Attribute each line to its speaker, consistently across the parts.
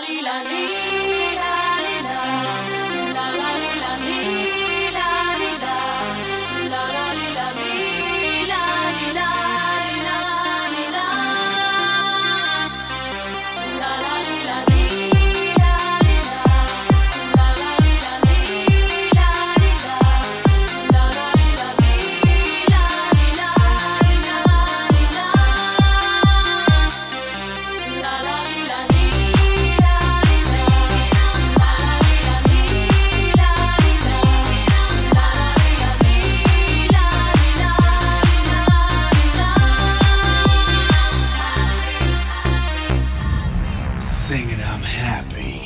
Speaker 1: Singing I'm happy.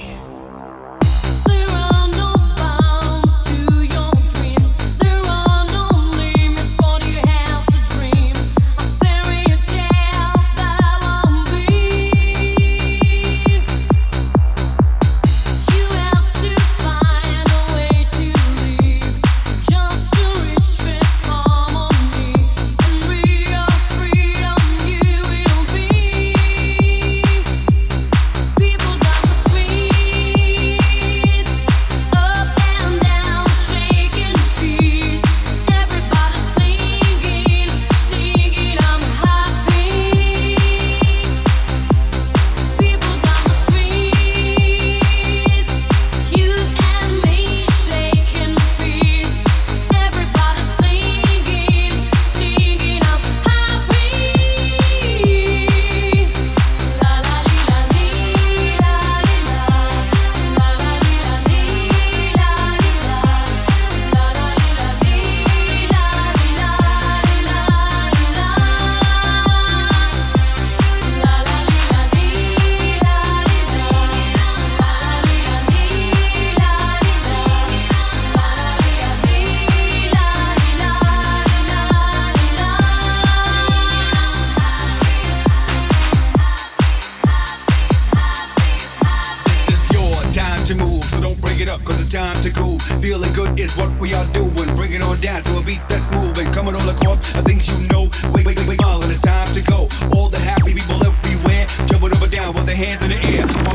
Speaker 1: Cause it's time to go. Feeling good is what we are doing. Bring it on down to a beat that's moving. Coming all across the things you know. Wait, smiling, it's time to go. All the happy people everywhere. Jumping up and down with their hands in the air.